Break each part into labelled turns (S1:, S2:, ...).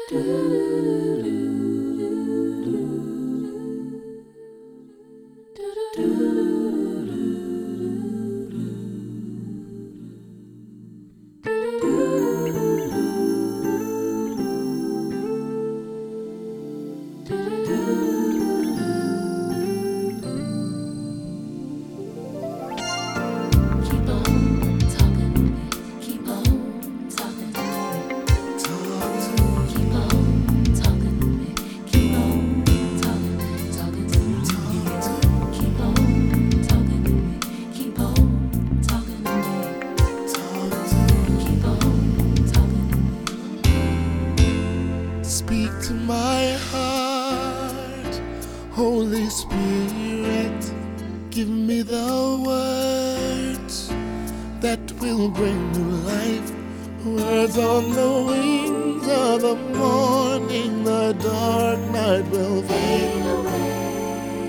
S1: Speak to my heart, Holy Spirit, give me the words that will bring new life. Words on the wings of the morning, the dark night will fade away.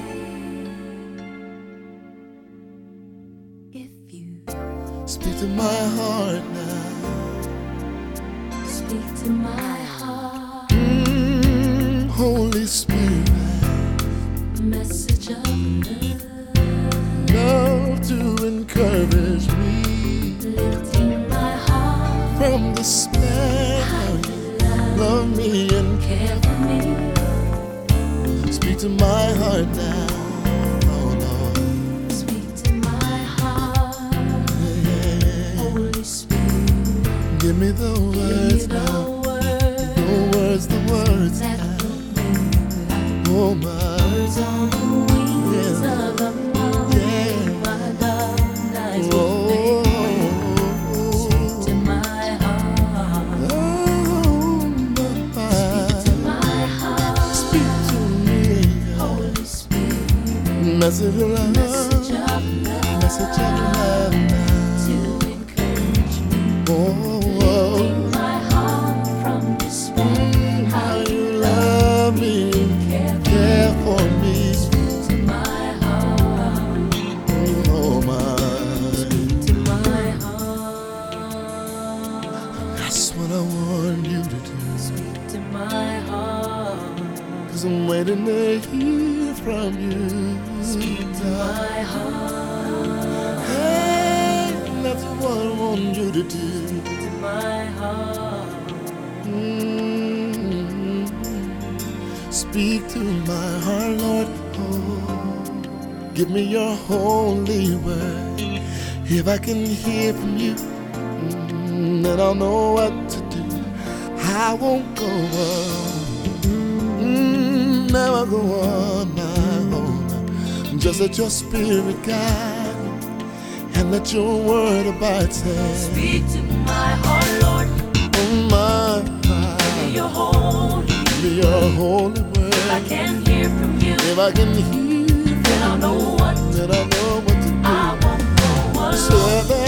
S2: If you
S1: speak to my heart now,
S2: speak to my heart.
S1: Holy Spirit,
S2: Message of
S1: love to encourage me,
S2: lifting my heart
S1: from despair. Love me and
S2: care for me.
S1: speak to my heart now. Oh Lord,
S2: Speak to my heart.
S1: yeah.
S2: Holy Spirit,
S1: Give me the words
S2: give me
S1: now.
S2: the
S1: The words
S2: that
S1: now.
S2: will bring life.
S1: Oh my,
S2: Words on the wings
S1: yeah.
S2: of the morning,
S1: Yeah.
S2: my dark nights will fade away. Speak to my heart. Speak to my heart.
S1: Speak to me.
S2: Holy Spirit,
S1: Message of love.
S2: message of love
S1: Message of love now.
S2: to encourage me.
S1: Oh,
S2: Lifting my heart from despair.
S1: how you love me, care for me.
S2: Speak to my heart.
S1: Oh my,
S2: To my heart.
S1: that's what I want you to do.
S2: Speak to my heart.
S1: 'Cause I'm waiting to hear from you.
S2: Speak to my heart.
S1: Hey, that's what I want you to do.
S2: To my heart.
S1: Mm. Speak to my heart, Lord. Oh, give me your holy word. If I can hear from you, then I'll know what to do. I won't go on. Never go on my own. Just let your spirit guide me, and let your word abide.
S2: Speak to my heart, Lord.
S1: Oh my,
S2: Your holy.
S1: be your holy word.
S2: If I can hear from you,
S1: If I can hear,
S2: then I'll know what
S1: then I know what to do.
S2: I won't go alone.
S1: So that